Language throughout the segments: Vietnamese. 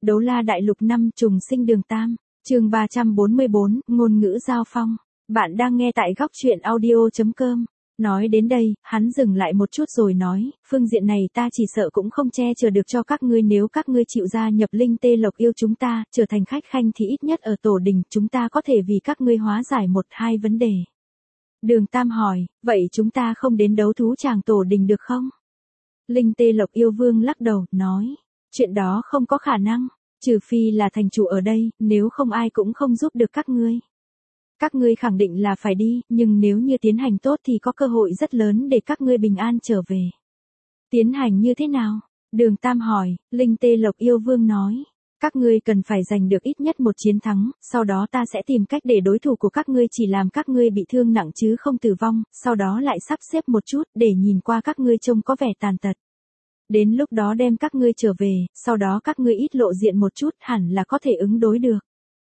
Đấu La Đại Lục 5 trùng sinh Đường Tam, chương 344, ngôn ngữ giao phong. Bạn đang nghe tại góc truyện audio.com. Nói đến đây, hắn dừng lại một chút rồi nói, phương diện này ta chỉ sợ cũng không che chở được cho các ngươi, nếu các ngươi chịu gia nhập Linh Tê Lộc Yêu chúng ta, trở thành khách khanh thì ít nhất ở tổ đình chúng ta có thể vì các ngươi hóa giải một hai vấn đề. Đường Tam hỏi, vậy chúng ta không đến đấu thú tràng tổ đình được không? Linh Tê Lộc Yêu Vương lắc đầu, nói, chuyện đó không có khả năng, trừ phi là thành chủ ở đây, nếu không ai cũng không giúp được các ngươi. Các ngươi khẳng định là phải đi, nhưng nếu như tiến hành tốt thì có cơ hội rất lớn để các ngươi bình an trở về. Tiến hành như thế nào? Đường Tam hỏi. Linh Tê Lộc Yêu Vương nói, các ngươi cần phải giành được ít nhất một chiến thắng, sau đó ta sẽ tìm cách để đối thủ của các ngươi chỉ làm các ngươi bị thương nặng chứ không tử vong, sau đó lại sắp xếp một chút để nhìn qua các ngươi trông có vẻ tàn tật. Đến lúc đó đem các ngươi trở về, sau đó các ngươi ít lộ diện một chút hẳn là có thể ứng đối được.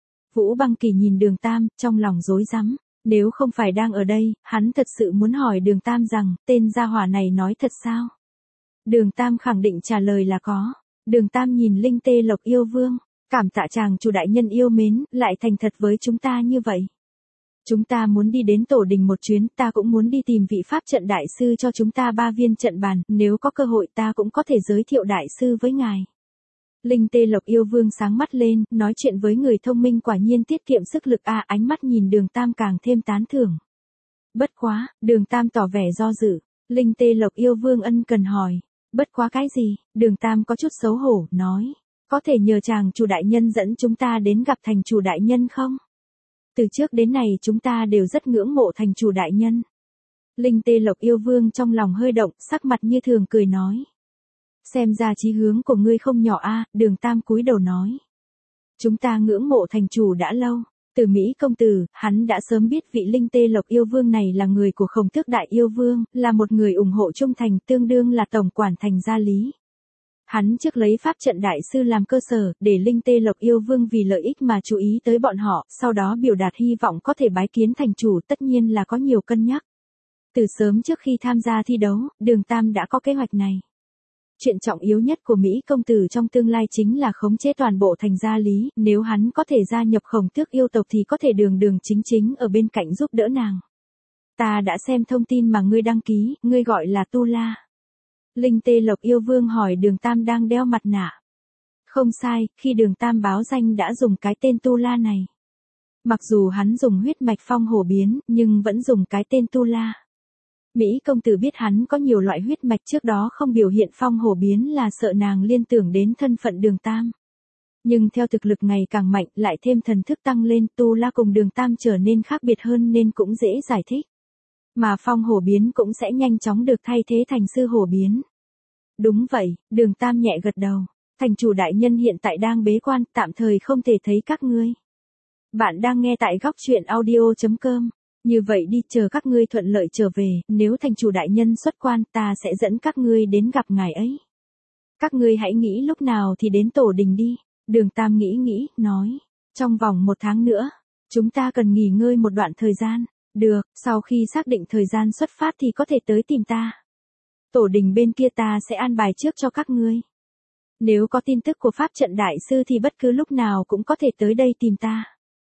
Vũ Băng Kỳ nhìn Đường Tam, trong lòng rối rắm, nếu không phải đang ở đây, hắn thật sự muốn hỏi Đường Tam rằng, tên gia hỏa này nói thật sao? Đường Tam khẳng định trả lời là có. Đường Tam nhìn Linh Tê Lộc Yêu Vương, cảm tạ chàng chủ đại nhân yêu mến, lại thành thật với chúng ta như vậy. Chúng ta muốn đi đến tổ đình một chuyến, ta cũng muốn đi tìm vị pháp trận đại sư cho chúng ta 3 viên trận bàn, nếu có cơ hội ta cũng có thể giới thiệu đại sư với ngài. Linh Tê Lộc Yêu Vương sáng mắt lên, nói chuyện với người thông minh quả nhiên tiết kiệm sức lực a, ánh mắt nhìn Đường Tam càng thêm tán thưởng. Bất quá, Đường Tam tỏ vẻ do dự. Linh Tê Lộc Yêu Vương ân cần hỏi, bất quá cái gì? Đường Tam có chút xấu hổ, nói, có thể nhờ chàng chủ đại nhân dẫn chúng ta đến gặp thành chủ đại nhân không? Từ trước đến nay chúng ta đều rất ngưỡng mộ thành chủ đại nhân. Linh Tê Lộc Yêu Vương trong lòng hơi động, sắc mặt như thường cười nói. Xem ra chí hướng của ngươi không nhỏ a. Đường Tam cúi đầu nói. Chúng ta ngưỡng mộ thành chủ đã lâu. Từ Mỹ công tử, hắn đã sớm biết vị Linh Tê Lộc Yêu Vương này là người của Khổng Tước Đại Yêu Vương, là một người ủng hộ trung thành, tương đương là tổng quản thành gia lý. Hắn trước lấy pháp trận đại sư làm cơ sở, để Linh Tê Lộc Yêu Vương vì lợi ích mà chú ý tới bọn họ, sau đó biểu đạt hy vọng có thể bái kiến thành chủ, tất nhiên là có nhiều cân nhắc. Từ sớm trước khi tham gia thi đấu, Đường Tam đã có kế hoạch này. Chuyện trọng yếu nhất của Mỹ công tử trong tương lai chính là khống chế toàn bộ thành gia lý, nếu hắn có thể gia nhập Khổng Tước yêu tộc thì có thể đường đường chính chính ở bên cạnh giúp đỡ nàng. Ta đã xem thông tin mà ngươi đăng ký, ngươi gọi là Tu La. Linh Tê Lộc Yêu Vương hỏi Đường Tam đang đeo mặt nạ. Không sai, khi Đường Tam báo danh đã dùng cái tên Tu La này. Mặc dù hắn dùng huyết mạch phong hổ biến, nhưng vẫn dùng cái tên Tu La. Mỹ công tử biết hắn có nhiều loại huyết mạch trước đó không biểu hiện phong hổ biến là sợ nàng liên tưởng đến thân phận Đường Tam. Nhưng theo thực lực ngày càng mạnh lại thêm thần thức tăng lên, Tu La cùng Đường Tam trở nên khác biệt hơn nên cũng dễ giải thích. Mà phong hổ biến cũng sẽ nhanh chóng được thay thế thành sư hổ biến. Đúng vậy, Đường Tam nhẹ gật đầu. Thành chủ đại nhân hiện tại đang bế quan, tạm thời không thể thấy các ngươi. Bạn đang nghe tại góc truyện audio.com. Như vậy đi, chờ các ngươi thuận lợi trở về, nếu thành chủ đại nhân xuất quan ta sẽ dẫn các ngươi đến gặp ngài ấy. Các ngươi hãy nghĩ lúc nào thì đến tổ đình đi. Đường Tam nghĩ, nói. Trong vòng 1 tháng nữa, chúng ta cần nghỉ ngơi một đoạn thời gian. Được, sau khi xác định thời gian xuất phát thì có thể tới tìm ta. Tổ đình bên kia ta sẽ an bài trước cho các ngươi. Nếu có tin tức của pháp trận đại sư thì bất cứ lúc nào cũng có thể tới đây tìm ta.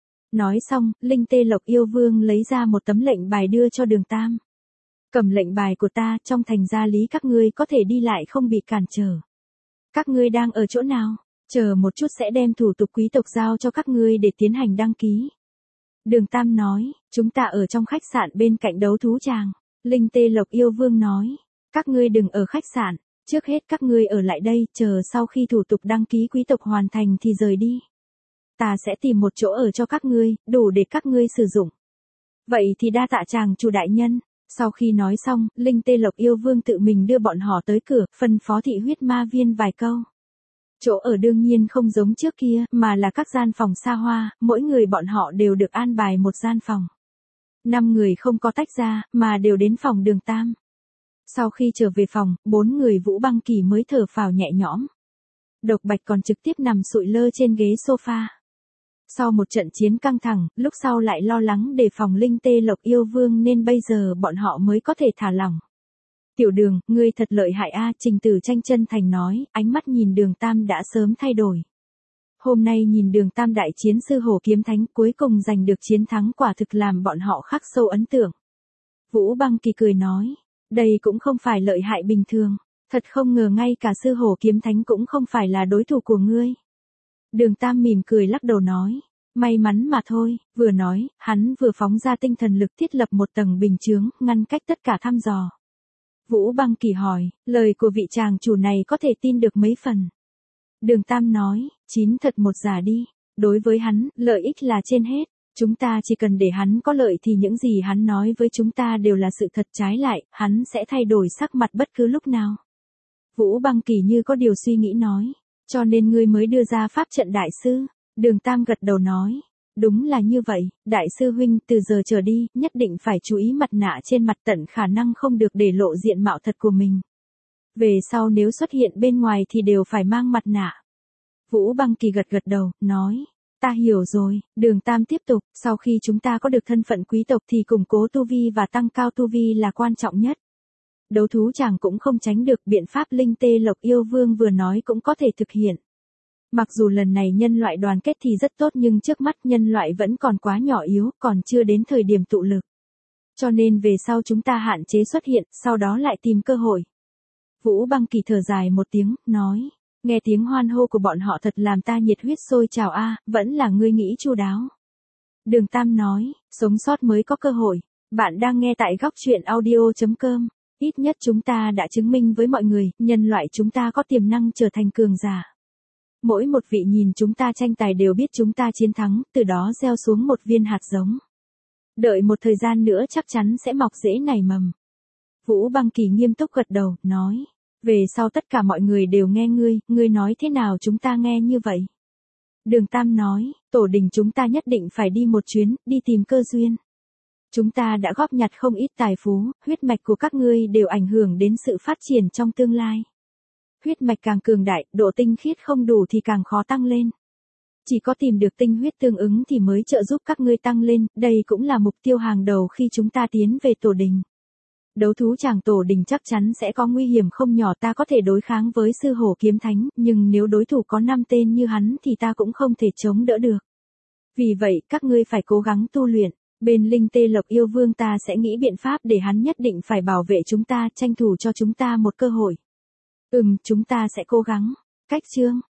Nói xong, Linh Tê Lộc Yêu Vương lấy ra một tấm lệnh bài đưa cho Đường Tam. Cầm lệnh bài của ta, trong thành gia lý các ngươi có thể đi lại không bị cản trở. Các ngươi đang ở chỗ nào? Chờ một chút sẽ đem thủ tục quý tộc giao cho các ngươi để tiến hành đăng ký. Đường Tam nói, chúng ta ở trong khách sạn bên cạnh đấu thú tràng. Linh Tê Lộc Yêu Vương nói, các ngươi đừng ở khách sạn, trước hết các ngươi ở lại đây, chờ sau khi thủ tục đăng ký quý tộc hoàn thành thì rời đi. Ta sẽ tìm một chỗ ở cho các ngươi, đủ để các ngươi sử dụng. Vậy thì đa tạ chàng chủ đại nhân. Sau khi nói xong, Linh Tê Lộc Yêu Vương tự mình đưa bọn họ tới cửa, phân phó thị huyết ma viên vài câu. Chỗ ở đương nhiên không giống trước kia, mà là các gian phòng xa hoa, mỗi người bọn họ đều được an bài một gian phòng. 5 người không có tách ra, mà đều đến phòng Đường Tam. Sau khi trở về phòng, 4 người Vũ Băng Kỳ mới thở phào nhẹ nhõm. Độc Bạch còn trực tiếp nằm sụi lơ trên ghế sofa. Sau một trận chiến căng thẳng, lúc sau lại lo lắng đề phòng Linh Tê Lộc Yêu Vương nên bây giờ bọn họ mới có thể thả lỏng. Tiểu Đường, ngươi thật lợi hại a, Trình Tử Tranh chân thành nói, ánh mắt nhìn Đường Tam đã sớm thay đổi. Hôm nay nhìn Đường Tam đại chiến sư hổ kiếm thánh cuối cùng giành được chiến thắng quả thực làm bọn họ khắc sâu ấn tượng. Vũ Băng Kỳ cười nói, đây cũng không phải lợi hại bình thường, thật không ngờ ngay cả sư hổ kiếm thánh cũng không phải là đối thủ của ngươi. Đường Tam mỉm cười lắc đầu nói, may mắn mà thôi, vừa nói, hắn vừa phóng ra tinh thần lực thiết lập một tầng bình chướng, ngăn cách tất cả thăm dò. Vũ Băng Kỳ hỏi, lời của vị chàng chủ này có thể tin được mấy phần? Đường Tam nói, 9 thật 1 giả đi, đối với hắn, lợi ích là trên hết, chúng ta chỉ cần để hắn có lợi thì những gì hắn nói với chúng ta đều là sự thật, trái lại, hắn sẽ thay đổi sắc mặt bất cứ lúc nào. Vũ Băng Kỳ như có điều suy nghĩ nói, cho nên ngươi mới đưa ra pháp trận đại sư. Đường Tam gật đầu nói, đúng là như vậy, đại sư huynh từ giờ trở đi, nhất định phải chú ý mặt nạ trên mặt, tận khả năng không được để lộ diện mạo thật của mình. Về sau nếu xuất hiện bên ngoài thì đều phải mang mặt nạ. Vũ Băng Kỳ gật gật đầu, nói, ta hiểu rồi. Đường Tam tiếp tục, sau khi chúng ta có được thân phận quý tộc thì củng cố tu vi và tăng cao tu vi là quan trọng nhất. Đấu thú chàng cũng không tránh được, biện pháp linh tê lộc yêu vương vừa nói cũng có thể thực hiện. Mặc dù lần này nhân loại đoàn kết thì rất tốt nhưng trước mắt nhân loại vẫn còn quá nhỏ yếu, còn chưa đến thời điểm tụ lực. Cho nên về sau chúng ta hạn chế xuất hiện, sau đó lại tìm cơ hội. Vũ Băng Kỳ thở dài một tiếng, nói, nghe tiếng hoan hô của bọn họ thật làm ta nhiệt huyết sôi trào a, vẫn là ngươi nghĩ chu đáo. Đường Tam nói, sống sót mới có cơ hội. Bạn đang nghe tại góc truyện audio.com. Ít nhất chúng ta đã chứng minh với mọi người, nhân loại chúng ta có tiềm năng trở thành cường giả. Mỗi một vị nhìn chúng ta tranh tài đều biết chúng ta chiến thắng, từ đó gieo xuống một viên hạt giống. Đợi một thời gian nữa chắc chắn sẽ mọc rễ nảy mầm. Vũ Băng Kỳ nghiêm túc gật đầu, nói, về sau tất cả mọi người đều nghe ngươi nói thế nào chúng ta nghe như vậy. Đường Tam nói, tổ đình chúng ta nhất định phải đi một chuyến, đi tìm cơ duyên. Chúng ta đã góp nhặt không ít tài phú, huyết mạch của các ngươi đều ảnh hưởng đến sự phát triển trong tương lai. Huyết mạch càng cường đại, độ tinh khiết không đủ thì càng khó tăng lên. Chỉ có tìm được tinh huyết tương ứng thì mới trợ giúp các ngươi tăng lên, đây cũng là mục tiêu hàng đầu khi chúng ta tiến về tổ đình. Đấu thú chàng tổ đình chắc chắn sẽ có nguy hiểm không nhỏ, ta có thể đối kháng với sư hổ kiếm thánh, nhưng nếu đối thủ có 5 tên như hắn thì ta cũng không thể chống đỡ được. Vì vậy, các ngươi phải cố gắng tu luyện. Bên linh tê lộc yêu vương ta sẽ nghĩ biện pháp để hắn nhất định phải bảo vệ chúng ta, tranh thủ cho chúng ta một cơ hội. Chúng ta sẽ cố gắng. Cách chương